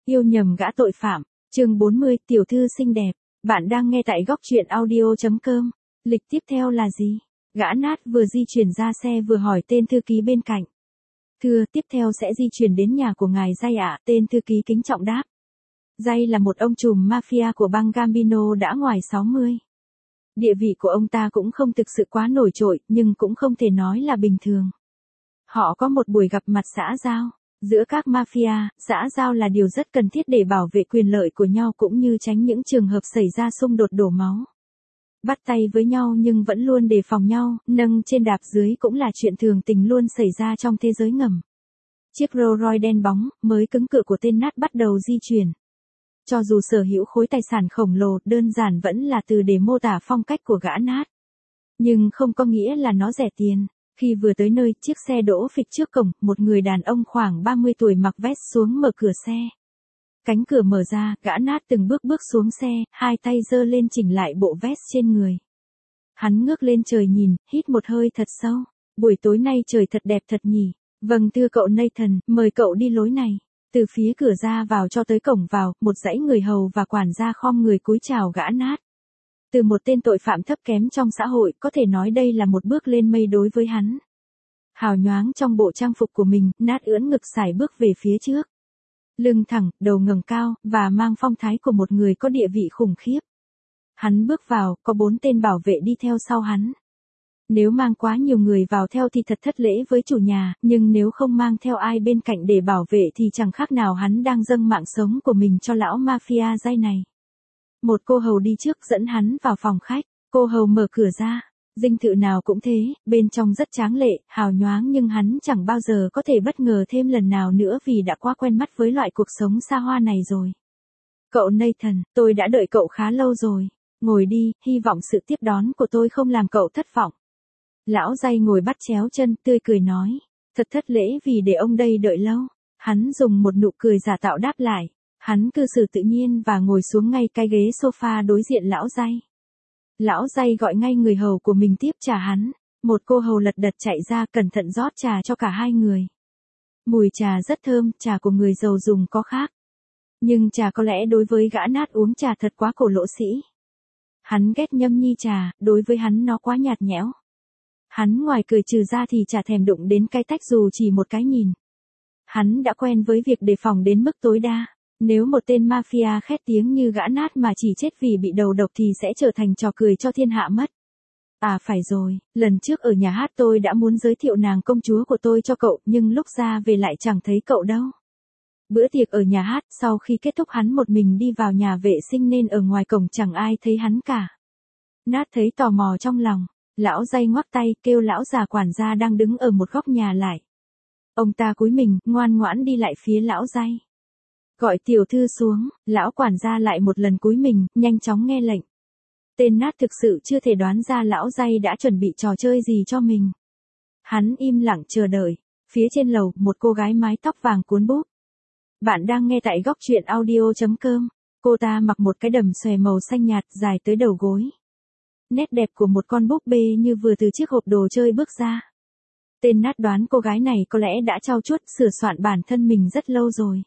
Yêu nhầm gã tội phạm, chương 40, tiểu thư xinh đẹp. Bạn đang nghe tại góc truyện audio.com. Lịch tiếp theo là gì? Gã nát vừa di chuyển ra xe vừa hỏi tên thư ký bên cạnh. Thưa, tiếp theo sẽ di chuyển đến nhà của ngài Jay ạ, tên thư ký kính trọng đáp. Jay là một ông trùm mafia của bang Gambino đã ngoài 60. Địa vị của ông ta cũng không thực sự quá nổi trội, nhưng cũng không thể nói là bình thường. Họ có một buổi gặp mặt xã giao. Giữa các mafia, xã giao là điều rất cần thiết để bảo vệ quyền lợi của nhau cũng như tránh những trường hợp xảy ra xung đột đổ máu. Bắt tay với nhau nhưng vẫn luôn đề phòng nhau, nâng trên đạp dưới cũng là chuyện thường tình luôn xảy ra trong thế giới ngầm. Chiếc Rolls Royce đen bóng, mới cứng cự của tên nát bắt đầu di chuyển. Cho dù sở hữu khối tài sản khổng lồ, đơn giản vẫn là từ để mô tả phong cách của gã nát. Nhưng không có nghĩa là nó rẻ tiền. Khi vừa tới nơi, chiếc xe đỗ phịch trước cổng, một người đàn ông khoảng 30 tuổi mặc vest xuống mở cửa xe. Cánh cửa mở ra, gã nát từng bước xuống xe, hai tay giơ lên chỉnh lại bộ vest trên người. Hắn ngước lên trời nhìn, hít một hơi thật sâu. Buổi tối nay trời thật đẹp thật nhỉ. Vâng thưa cậu Nathan, mời cậu đi lối này. Từ phía cửa ra vào cho tới cổng vào, một dãy người hầu và quản gia khom người cúi chào gã nát. Từ một tên tội phạm thấp kém trong xã hội, có thể nói đây là một bước lên mây đối với hắn. Hào nhoáng trong bộ trang phục của mình, nát ưỡn ngực sải bước về phía trước. Lưng thẳng, đầu ngẩng cao, và mang phong thái của một người có địa vị khủng khiếp. Hắn bước vào, có 4 tên bảo vệ đi theo sau hắn. Nếu mang quá nhiều người vào theo thì thật thất lễ với chủ nhà, nhưng nếu không mang theo ai bên cạnh để bảo vệ thì chẳng khác nào hắn đang dâng mạng sống của mình cho lão mafia Jay này. Một cô hầu đi trước dẫn hắn vào phòng khách, cô hầu mở cửa ra, dinh thự nào cũng thế, bên trong rất tráng lệ, hào nhoáng nhưng hắn chẳng bao giờ có thể bất ngờ thêm lần nào nữa vì đã quá quen mắt với loại cuộc sống xa hoa này rồi. Cậu Nathan, tôi đã đợi cậu khá lâu rồi, ngồi đi, hy vọng sự tiếp đón của tôi không làm cậu thất vọng. Lão Jay ngồi bắt chéo chân, tươi cười nói, thật thất lễ vì để ông đây đợi lâu. Hắn dùng một nụ cười giả tạo đáp lại. Hắn cư xử tự nhiên và ngồi xuống ngay cái ghế sofa đối diện lão Jay. Lão Jay gọi ngay người hầu của mình tiếp trà hắn. Một cô hầu lật đật chạy ra cẩn thận rót trà cho cả hai người. Mùi trà rất thơm, trà của người giàu dùng có khác. Nhưng trà có lẽ đối với gã nát uống trà thật quá cổ lỗ sĩ. Hắn ghét nhâm nhi trà, đối với hắn nó quá nhạt nhẽo. Hắn ngoài cười trừ ra thì chả thèm đụng đến cái tách dù chỉ một cái nhìn. Hắn đã quen với việc đề phòng đến mức tối đa. Nếu một tên mafia khét tiếng như gã nát mà chỉ chết vì bị đầu độc thì sẽ trở thành trò cười cho thiên hạ mất. À phải rồi, lần trước ở nhà hát tôi đã muốn giới thiệu nàng công chúa của tôi cho cậu nhưng lúc ra về lại chẳng thấy cậu đâu. Bữa tiệc ở nhà hát sau khi kết thúc hắn một mình đi vào nhà vệ sinh nên ở ngoài cổng chẳng ai thấy hắn cả. Nát thấy tò mò trong lòng, lão Jay ngoắc tay kêu lão già quản gia đang đứng ở một góc nhà lại. Ông ta cúi mình, ngoan ngoãn đi lại phía lão Jay. Gọi tiểu thư xuống, lão quản gia lại một lần cúi mình, nhanh chóng nghe lệnh. Tên nát thực sự chưa thể đoán ra lão Jay đã chuẩn bị trò chơi gì cho mình. Hắn im lặng chờ đợi. Phía trên lầu, một cô gái mái tóc vàng cuốn búp. Bạn đang nghe tại góc truyện audio.com. Cô ta mặc một cái đầm xòe màu xanh nhạt dài tới đầu gối. Nét đẹp của một con búp bê như vừa từ chiếc hộp đồ chơi bước ra. Tên nát đoán cô gái này có lẽ đã trau chuốt sửa soạn bản thân mình rất lâu rồi.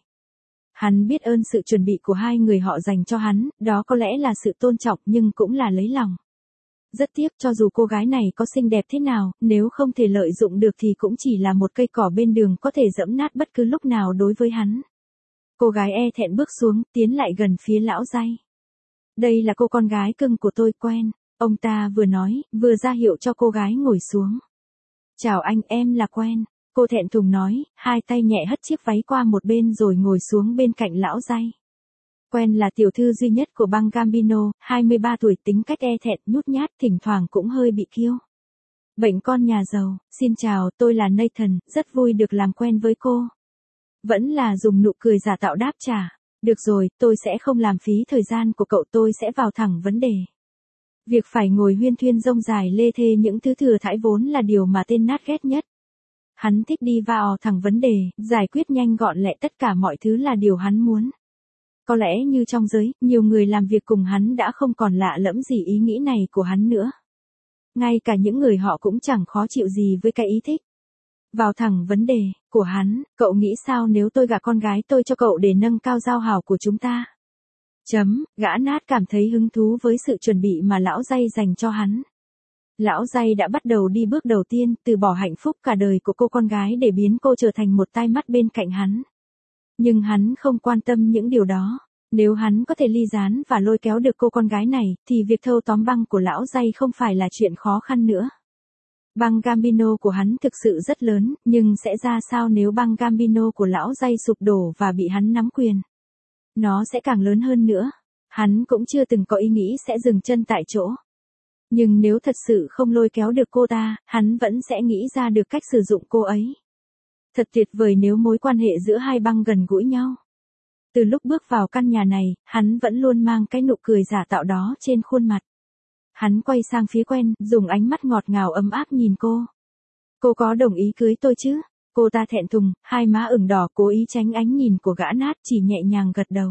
Hắn biết ơn sự chuẩn bị của hai người họ dành cho hắn, đó có lẽ là sự tôn trọng nhưng cũng là lấy lòng. Rất tiếc cho dù cô gái này có xinh đẹp thế nào, nếu không thể lợi dụng được thì cũng chỉ là một cây cỏ bên đường có thể dẫm nát bất cứ lúc nào đối với hắn. Cô gái e thẹn bước xuống, tiến lại gần phía lão Jay. Đây là cô con gái cưng của tôi quen, ông ta vừa nói, vừa ra hiệu cho cô gái ngồi xuống. Chào anh, em là quen. Cô thẹn thùng nói, hai tay nhẹ hất chiếc váy qua một bên rồi ngồi xuống bên cạnh lão Jay. Quen là tiểu thư duy nhất của bang Gambino, 23 tuổi, tính cách e thẹn, nhút nhát, thỉnh thoảng cũng hơi bị kiêu. Bệnh con nhà giàu, xin chào, tôi là Nathan, rất vui được làm quen với cô. Vẫn là dùng nụ cười giả tạo đáp trả. Được rồi, tôi sẽ không làm phí thời gian của cậu, tôi sẽ vào thẳng vấn đề. Việc phải ngồi huyên thuyên rông dài lê thê những thứ thừa thãi vốn là điều mà tên nát ghét nhất. Hắn thích đi vào thẳng vấn đề, giải quyết nhanh gọn lẹ tất cả mọi thứ là điều hắn muốn. Có lẽ như trong giới, nhiều người làm việc cùng hắn đã không còn lạ lẫm gì ý nghĩ này của hắn nữa. Ngay cả những người họ cũng chẳng khó chịu gì với cái ý thích. Vào thẳng vấn đề, Của hắn, cậu nghĩ sao nếu tôi gả con gái tôi cho cậu để nâng cao giao hảo của chúng ta? Gã nát cảm thấy hứng thú với sự chuẩn bị mà lão Day dành cho hắn. Lão Day đã bắt đầu đi bước đầu tiên, từ bỏ hạnh phúc cả đời của cô con gái để biến cô trở thành một tai mắt bên cạnh hắn. Nhưng hắn không quan tâm những điều đó. Nếu hắn có thể ly gián và lôi kéo được cô con gái này, thì việc thâu tóm băng của lão Day không phải là chuyện khó khăn nữa. Băng Gambino của hắn thực sự rất lớn, nhưng sẽ ra sao nếu băng Gambino của lão Day sụp đổ và bị hắn nắm quyền? Nó sẽ càng lớn hơn nữa. Hắn cũng chưa từng có ý nghĩ sẽ dừng chân tại chỗ. Nhưng nếu thật sự không lôi kéo được cô ta, hắn vẫn sẽ nghĩ ra được cách sử dụng cô ấy. Thật tuyệt vời nếu mối quan hệ giữa hai băng gần gũi nhau. Từ lúc bước vào căn nhà này, hắn vẫn luôn mang cái nụ cười giả tạo đó trên khuôn mặt. Hắn quay sang phía Quen, dùng ánh mắt ngọt ngào ấm áp nhìn cô. Cô có đồng ý cưới tôi chứ? Cô ta thẹn thùng, hai má ửng đỏ cố ý tránh ánh nhìn của gã nát, chỉ nhẹ nhàng gật đầu.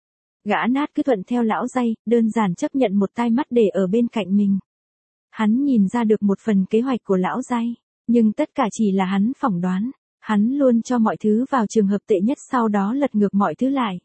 Gã nát cứ thuận theo lão Day, đơn giản chấp nhận một tai mắt để ở bên cạnh mình. Hắn nhìn ra được một phần kế hoạch của lão Day, nhưng tất cả chỉ là hắn phỏng đoán. Hắn luôn cho mọi thứ vào trường hợp tệ nhất sau đó lật ngược mọi thứ lại.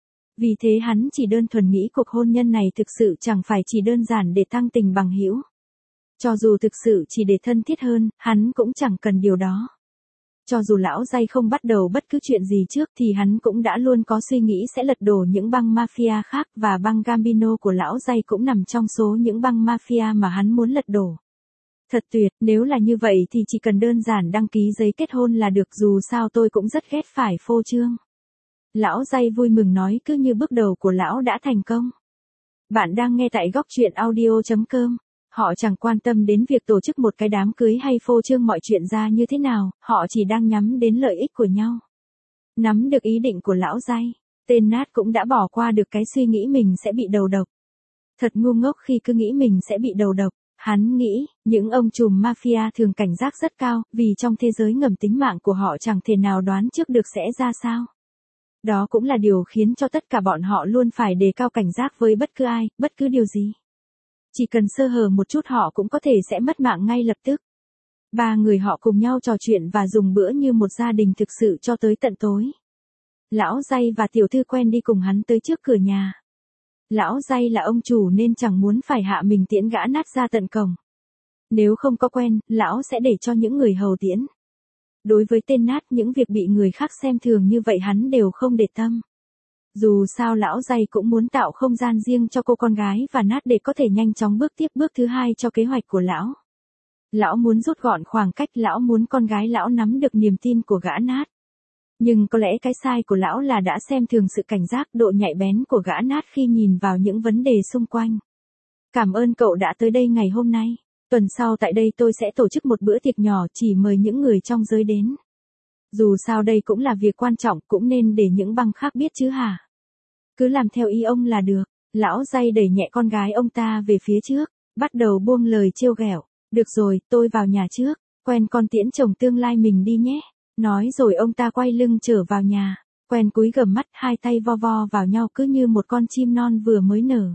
Vì thế hắn chỉ đơn thuần nghĩ cuộc hôn nhân này thực sự chẳng phải chỉ đơn giản để tăng tình bằng hữu. Cho dù thực sự chỉ để thân thiết hơn, hắn cũng chẳng cần điều đó. Cho dù lão Day không bắt đầu bất cứ chuyện gì trước thì hắn cũng đã luôn có suy nghĩ sẽ lật đổ những băng mafia khác và băng Gambino của lão Day cũng nằm trong số những băng mafia mà hắn muốn lật đổ. Thật tuyệt, nếu là như vậy thì chỉ cần đơn giản đăng ký giấy kết hôn là được, dù sao tôi cũng rất ghét phải phô trương. Lão Day vui mừng nói, cứ như bước đầu của lão đã thành công. Bạn đang nghe tại góc truyện audio.com. Họ chẳng quan tâm đến việc tổ chức một cái đám cưới hay phô trương mọi chuyện ra như thế nào, họ chỉ đang nhắm đến lợi ích của nhau. Nắm được ý định của lão Day, tên nát cũng đã bỏ qua được cái suy nghĩ mình sẽ bị đầu độc. Thật ngu ngốc khi cứ nghĩ mình sẽ bị đầu độc. Hắn nghĩ, những ông trùm mafia thường cảnh giác rất cao, vì trong thế giới ngầm tính mạng của họ chẳng thể nào đoán trước được sẽ ra sao. Đó cũng là điều khiến cho tất cả bọn họ luôn phải đề cao cảnh giác với bất cứ ai, bất cứ điều gì. Chỉ cần sơ hở một chút họ cũng có thể sẽ mất mạng ngay lập tức. Ba người họ cùng nhau trò chuyện và dùng bữa như một gia đình thực sự cho tới tận tối. Lão Day và tiểu thư Quen đi cùng hắn tới trước cửa nhà. Lão Day là ông chủ nên chẳng muốn phải hạ mình tiễn gã nát ra tận cổng. Nếu không có Quen, lão sẽ để cho những người hầu tiễn. Đối với tên nát, những việc bị người khác xem thường như vậy hắn đều không để tâm. Dù sao lão Day cũng muốn tạo không gian riêng cho cô con gái và nát để có thể nhanh chóng bước tiếp bước thứ hai cho kế hoạch của lão. Lão muốn rút gọn khoảng cách, lão muốn con gái lão nắm được niềm tin của gã nát. Nhưng có lẽ cái sai của lão là đã xem thường sự cảnh giác, độ nhạy bén của gã nát khi nhìn vào những vấn đề xung quanh. Cảm ơn cậu đã tới đây ngày hôm nay. Tuần sau tại đây tôi sẽ tổ chức một bữa tiệc nhỏ, chỉ mời những người trong giới đến. Dù sao đây cũng là việc quan trọng, cũng nên để những băng khác biết chứ hả? Cứ làm theo ý ông là được. Lão Day đẩy nhẹ con gái ông ta về phía trước, bắt đầu buông lời trêu ghẹo. Được rồi, tôi vào nhà trước, Quen con tiễn chồng tương lai mình đi nhé. Nói rồi ông ta quay lưng trở vào nhà. Quen cúi gằm mắt, hai tay vo vo vào nhau cứ như một con chim non vừa mới nở.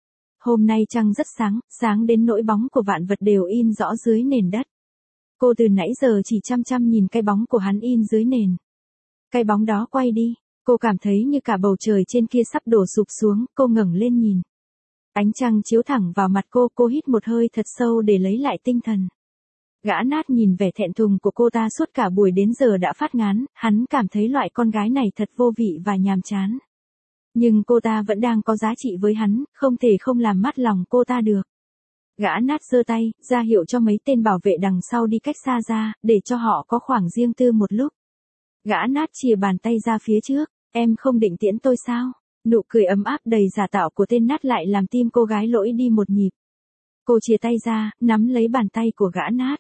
Hôm nay trăng rất sáng, sáng đến nỗi bóng của vạn vật đều in rõ dưới nền đất. Cô từ nãy giờ chỉ chăm chăm nhìn cái bóng của hắn in dưới nền. Cái bóng đó quay đi, cô cảm thấy như cả bầu trời trên kia sắp đổ sụp xuống, cô ngẩng lên nhìn. Ánh trăng chiếu thẳng vào mặt cô hít một hơi thật sâu để lấy lại tinh thần. Gã nát nhìn vẻ thẹn thùng của cô ta suốt cả buổi đến giờ đã phát ngán, hắn cảm thấy loại con gái này thật vô vị và nhàm chán. Nhưng cô ta vẫn đang có giá trị với hắn, không thể không làm mát lòng cô ta được. Gã nát giơ tay, ra hiệu cho mấy tên bảo vệ đằng sau đi cách xa ra, để cho họ có khoảng riêng tư một lúc. Gã nát chìa bàn tay ra phía trước, em không định tiễn tôi sao? Nụ cười ấm áp đầy giả tạo của tên nát lại làm tim cô gái lỗi đi một nhịp. Cô chìa tay ra, nắm lấy bàn tay của gã nát.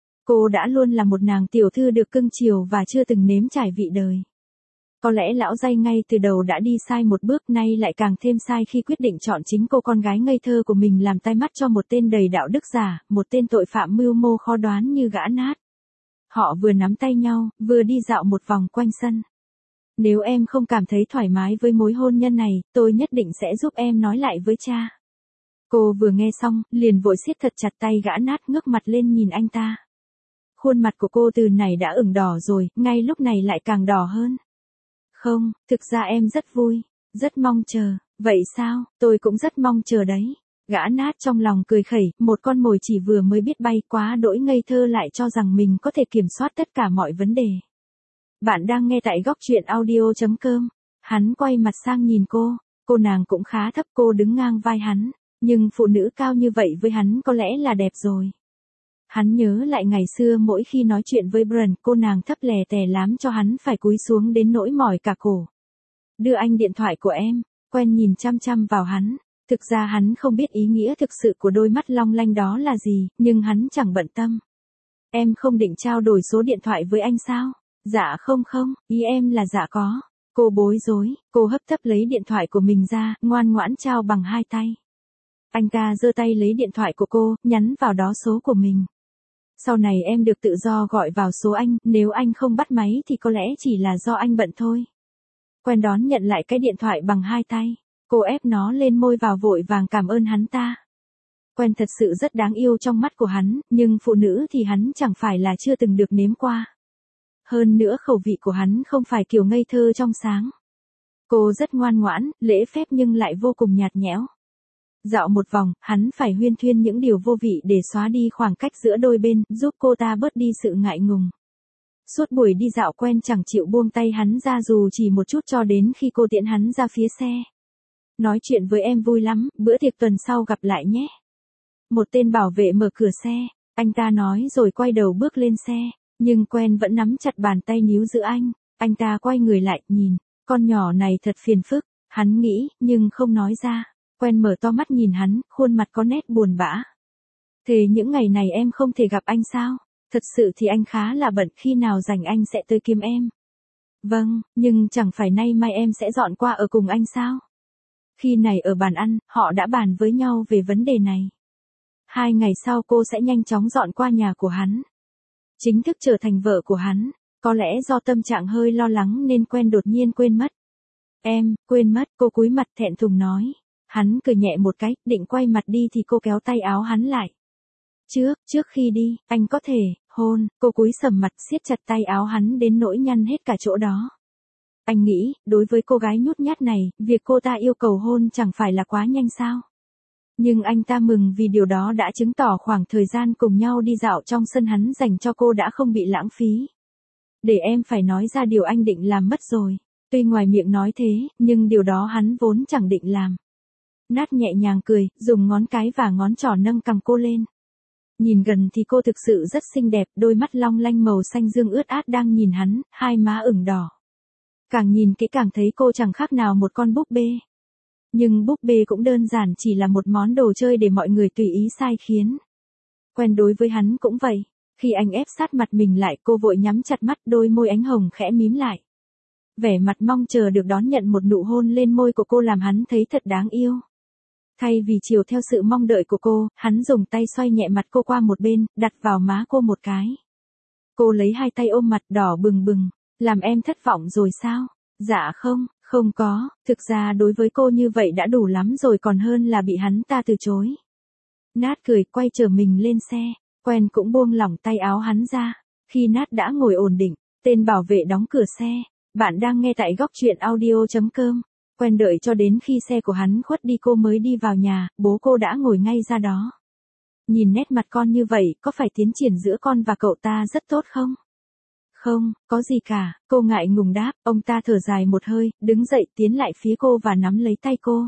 Cô đã luôn là một nàng tiểu thư được cưng chiều và chưa từng nếm trải vị đời. Có lẽ lão Day ngay từ đầu đã đi sai một bước, nay lại càng thêm sai khi quyết định chọn chính cô con gái ngây thơ của mình làm tai mắt cho một tên đầy đạo đức giả, một tên tội phạm mưu mô khó đoán như gã nát. Họ vừa nắm tay nhau, vừa đi dạo một vòng quanh sân. Nếu em không cảm thấy thoải mái với mối hôn nhân này, tôi nhất định sẽ giúp em nói lại với cha. Cô vừa nghe xong, liền vội siết thật chặt tay gã nát, ngước mặt lên nhìn anh ta. Khuôn mặt của cô từ này đã ửng đỏ rồi, ngay lúc này lại càng đỏ hơn. Không, thực ra em rất vui, rất mong chờ. Vậy sao, tôi cũng rất mong chờ đấy. Gã nát trong lòng cười khẩy, một con mồi chỉ vừa mới biết bay quá đỗi ngây thơ lại cho rằng mình có thể kiểm soát tất cả mọi vấn đề. Bạn đang nghe tại góc truyện audio.com. Hắn quay mặt sang nhìn cô nàng cũng khá thấp, cô đứng ngang vai hắn, nhưng phụ nữ cao như vậy với hắn có lẽ là đẹp rồi. Hắn nhớ lại ngày xưa mỗi khi nói chuyện với Brand, cô nàng thấp lè tè làm cho hắn phải cúi xuống đến nỗi mỏi cả cổ. Đưa anh điện thoại của em. Quen nhìn chăm chăm vào hắn. Thực ra hắn không biết ý nghĩa thực sự của đôi mắt long lanh đó là gì, nhưng hắn chẳng bận tâm. Em không định trao đổi số điện thoại với anh sao? Dạ không, ý em là dạ có. Cô bối rối, cô hấp tấp lấy điện thoại của mình ra, ngoan ngoãn trao bằng hai tay. Anh ta giơ tay lấy điện thoại của cô, nhắn vào đó số của mình. Sau này em được tự do gọi vào số anh, nếu anh không bắt máy thì có lẽ chỉ là do anh bận thôi. Quen đón nhận lại cái điện thoại bằng hai tay. Cô ép nó lên môi vào vội vàng cảm ơn hắn ta. Quen thật sự rất đáng yêu trong mắt của hắn, nhưng phụ nữ thì hắn chẳng phải là chưa từng được nếm qua. Hơn nữa khẩu vị của hắn không phải kiểu ngây thơ trong sáng. Cô rất ngoan ngoãn, lễ phép nhưng lại vô cùng nhạt nhẽo. Dạo một vòng, hắn phải huyên thuyên những điều vô vị để xóa đi khoảng cách giữa đôi bên, giúp cô ta bớt đi sự ngại ngùng. Suốt buổi đi dạo Quen chẳng chịu buông tay hắn ra dù chỉ một chút cho đến khi cô tiễn hắn ra phía xe. Nói chuyện với em vui lắm, bữa tiệc tuần sau gặp lại nhé. Một tên bảo vệ mở cửa xe, anh ta nói rồi quay đầu bước lên xe, nhưng Quen vẫn nắm chặt bàn tay níu giữ anh. Anh ta quay người lại, nhìn, con nhỏ này thật phiền phức, hắn nghĩ, nhưng không nói ra. Quen mở to mắt nhìn hắn, khuôn mặt có nét buồn bã. Thế những ngày này em không thể gặp anh sao? Thật sự thì anh khá là bận, khi nào rảnh anh sẽ tới kiếm em. Vâng, nhưng chẳng phải nay mai em sẽ dọn qua ở cùng anh sao? Khi này ở bàn ăn, họ đã bàn với nhau về vấn đề này. 2 ngày sau cô sẽ nhanh chóng dọn qua nhà của hắn. Chính thức trở thành vợ của hắn. Có lẽ do tâm trạng hơi lo lắng nên Quen đột nhiên quên mất. Em, quên mất, cô cúi mặt thẹn thùng nói. Hắn cười nhẹ một cái, định quay mặt đi thì cô kéo tay áo hắn lại. Trước khi đi, anh có thể, hôn, cô cúi sầm mặt siết chặt tay áo hắn đến nỗi nhăn hết cả chỗ đó. Anh nghĩ, đối với cô gái nhút nhát này, việc cô ta yêu cầu hôn chẳng phải là quá nhanh sao. Nhưng anh ta mừng vì điều đó đã chứng tỏ khoảng thời gian cùng nhau đi dạo trong sân hắn dành cho cô đã không bị lãng phí. Để em phải nói ra điều anh định làm mất rồi. Tuy ngoài miệng nói thế, nhưng điều đó hắn vốn chẳng định làm. Nát nhẹ nhàng cười, dùng ngón cái và ngón trỏ nâng cằm cô lên. Nhìn gần thì cô thực sự rất xinh đẹp, đôi mắt long lanh màu xanh dương ướt át đang nhìn hắn, hai má ửng đỏ. Càng nhìn kỹ càng thấy cô chẳng khác nào một con búp bê. Nhưng búp bê cũng đơn giản chỉ là một món đồ chơi để mọi người tùy ý sai khiến. Quen đối với hắn cũng vậy. Khi anh ép sát mặt mình lại cô vội nhắm chặt mắt, đôi môi ánh hồng khẽ mím lại. Vẻ mặt mong chờ được đón nhận một nụ hôn lên môi của cô làm hắn thấy thật đáng yêu. Thay vì chiều theo sự mong đợi của cô, hắn dùng tay xoay nhẹ mặt cô qua một bên, đặt vào má cô một cái. Cô lấy hai tay ôm mặt đỏ bừng bừng. Làm em thất vọng rồi sao? Dạ không có, thực ra đối với cô như vậy đã đủ lắm rồi còn hơn là bị hắn ta từ chối. Nát cười quay trở mình lên xe, Quen cũng buông lỏng tay áo hắn ra. Khi Nát đã ngồi ổn định, tên bảo vệ đóng cửa xe. Bạn đang nghe tại góc truyện audio.com. Quen đợi cho đến khi xe của hắn khuất đi cô mới đi vào nhà, bố cô đã ngồi ngay ra đó. Nhìn nét mặt con như vậy, có phải tiến triển giữa con và cậu ta rất tốt không? Không, có gì cả, cô ngại ngùng đáp, ông ta thở dài một hơi, đứng dậy tiến lại phía cô và nắm lấy tay cô.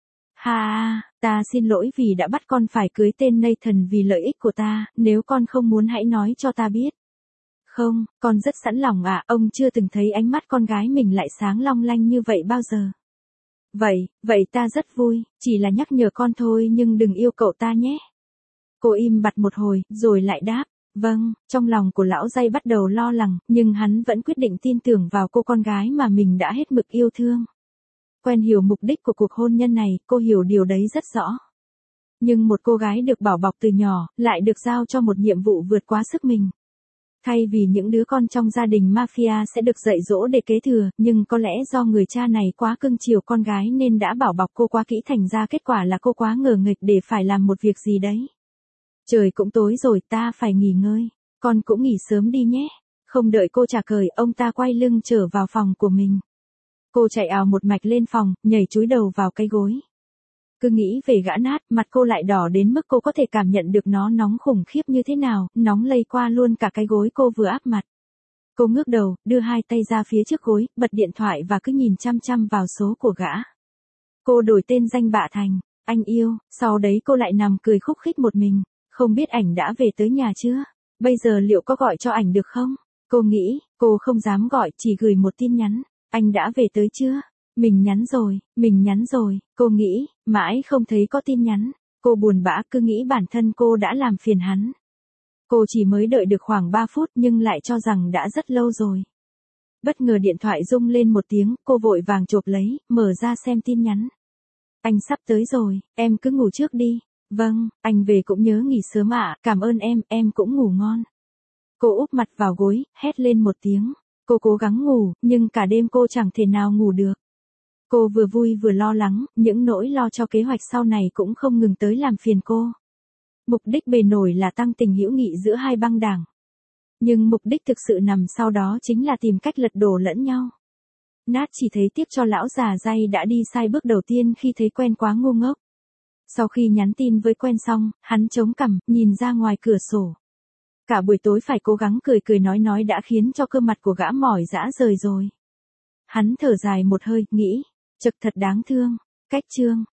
Ta xin lỗi vì đã bắt con phải cưới tên Nathan vì lợi ích của ta, nếu con không muốn hãy nói cho ta biết. Không, con rất sẵn lòng ạ, ông chưa từng thấy ánh mắt con gái mình lại sáng long lanh như vậy bao giờ. Vậy ta rất vui, chỉ là nhắc nhở con thôi nhưng đừng yêu cậu ta nhé. Cô im bặt một hồi, rồi lại đáp. Vâng, trong lòng của lão Dây bắt đầu lo lắng, nhưng hắn vẫn quyết định tin tưởng vào cô con gái mà mình đã hết mực yêu thương. Quen hiểu mục đích của cuộc hôn nhân này, cô hiểu điều đấy rất rõ. Nhưng một cô gái được bảo bọc từ nhỏ, lại được giao cho một nhiệm vụ vượt quá sức mình. Thay vì những đứa con trong gia đình mafia sẽ được dạy dỗ để kế thừa, nhưng có lẽ do người cha này quá cưng chiều con gái nên đã bảo bọc cô quá kỹ thành ra kết quả là cô quá ngờ nghệch để phải làm một việc gì đấy. Trời cũng tối rồi ta phải nghỉ ngơi. Con cũng nghỉ sớm đi nhé. Không đợi cô trả lời, ông ta quay lưng trở vào phòng của mình. Cô chạy ào một mạch lên phòng, nhảy chúi đầu vào cái gối. Cứ nghĩ về gã nát, mặt cô lại đỏ đến mức cô có thể cảm nhận được nó nóng khủng khiếp như thế nào, nóng lây qua luôn cả cái gối cô vừa áp mặt. Cô ngước đầu, đưa hai tay ra phía trước gối, bật điện thoại và cứ nhìn chăm chăm vào số của gã. Cô đổi tên danh bạ thành anh yêu, sau đấy cô lại nằm cười khúc khích một mình, không biết ảnh đã về tới nhà chưa? Bây giờ liệu có gọi cho ảnh được không? Cô nghĩ, cô không dám gọi, chỉ gửi một tin nhắn, anh đã về tới chưa? Mình nhắn rồi, cô nghĩ, mãi không thấy có tin nhắn. Cô buồn bã cứ nghĩ bản thân cô đã làm phiền hắn. Cô chỉ mới đợi được khoảng 3 phút nhưng lại cho rằng đã rất lâu rồi. Bất ngờ điện thoại rung lên một tiếng, cô vội vàng chộp lấy, mở ra xem tin nhắn. Anh sắp tới rồi, em cứ ngủ trước đi. Vâng, anh về cũng nhớ nghỉ sớm ạ, cảm ơn em cũng ngủ ngon. Cô úp mặt vào gối, hét lên một tiếng. Cô cố gắng ngủ, nhưng cả đêm cô chẳng thể nào ngủ được. Cô vừa vui vừa lo lắng, những nỗi lo cho kế hoạch sau này cũng không ngừng tới làm phiền cô. Mục đích bề nổi là tăng tình hữu nghị giữa hai băng đảng. Nhưng mục đích thực sự nằm sau đó chính là tìm cách lật đổ lẫn nhau. Nát chỉ thấy tiếc cho lão già day đã đi sai bước đầu tiên khi thấy Quen quá ngu ngốc. Sau khi nhắn tin với Quen xong, hắn chống cằm, nhìn ra ngoài cửa sổ. Cả buổi tối phải cố gắng cười nói đã khiến cho cơ mặt của gã mỏi rã rời rồi. Hắn thở dài một hơi, nghĩ, chực thật đáng thương. Cách chương